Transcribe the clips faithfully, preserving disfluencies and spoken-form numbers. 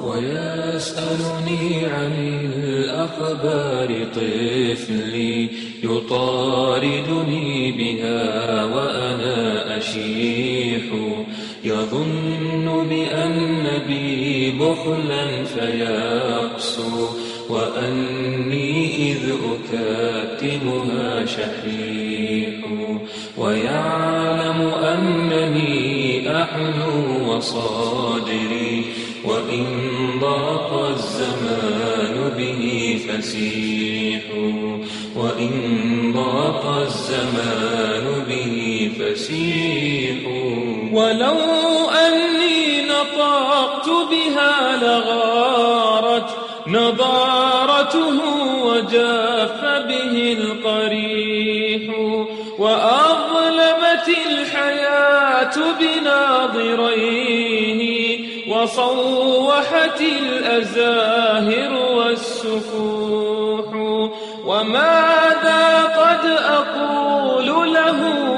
ويسألني عن الأخبار طفلي يطاردني بها وأنا أشيح يظن بأن بي بخلا فيقسو وأني إذ أكاتمها شحيح ويعلم أنني أحنو وصادري وإن ضاق الزمان به فسيح وإن ضاق الزمان به فسيح ولو أني نطقت بها لغارت نضارته وجاف به القريح وأظلمت الحياة بناظريه وصوحت الأزاهر والسفوح وماذا قد أقول له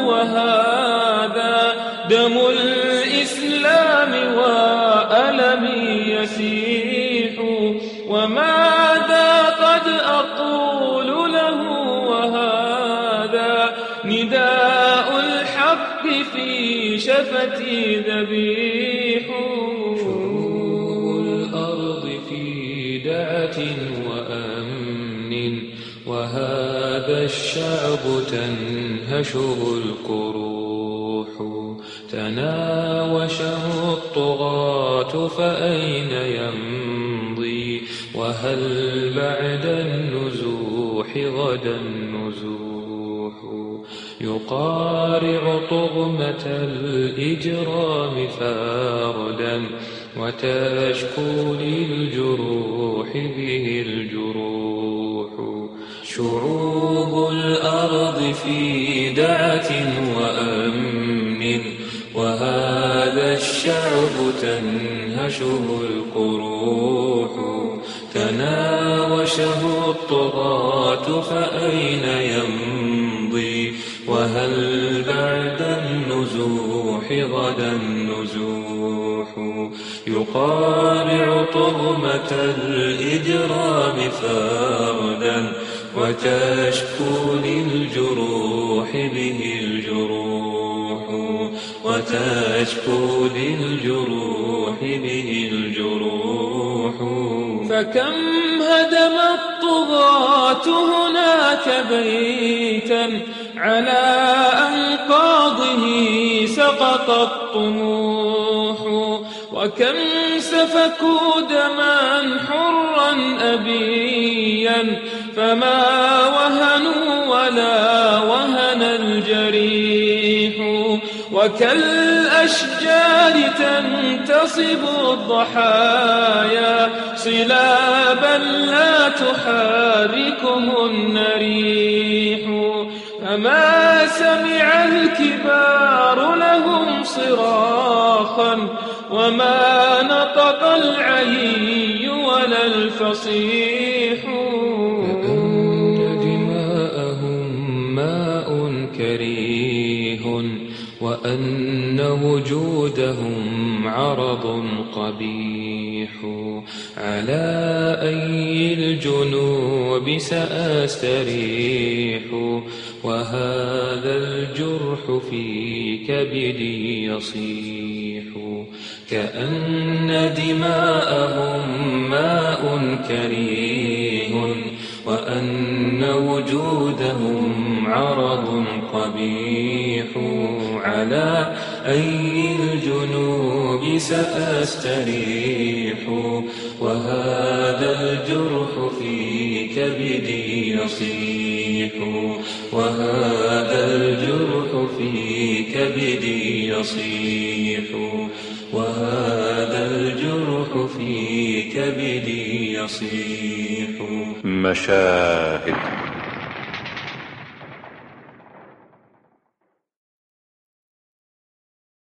وهذا دم الإسلام وألمي يسيح وماذا قد أقول له وهذا نداء الحق في شفتي ذبيح شروق الأرض في دعة وأمن وهذا الشعب تنهشه القروح تناوشه الطغاة فأين يمضي وهل بعد النزوح غدا النزوح يقارع طغمة الإجرام فاردا وتشكو للجروح به الجروح شعوب الأرض في دعة وأمن وهذا الشعب تنهشه القروح تناوشه الطغاة فأين يمضي وهل بعد النزوح غدا النزوح يقارع طغمة الإجرام فردا وتشكو للجروح به الجروح وتشكو للجروح به الجروح فكم هدم الطغاة هناك بيتا على أنقاضه سقط الطموح وكم سفكوا دما حرا أبيا فما وهنوا ولا وهن الجريح وكالأشجار تنتصب الضحايا صلابا لا تحركهن ريح فما سمع الكبار لهم صراخا وما نطق العلي ولا الفصيح لأن دماءهم ماء كريه وأن وجودهم عرض قبيح على أي الجنوب سأستريح وهذا الجرح في كبدي يصيح كأن دماءهم ماء كريه وأن وجودهم عرض قبيح على أي الجنوب سأستريح وهذا الجرح في كبدي يصيح وهذا الجرح في كبدي يصيح وهذا الجرح في كبدي يصيح. مشاهد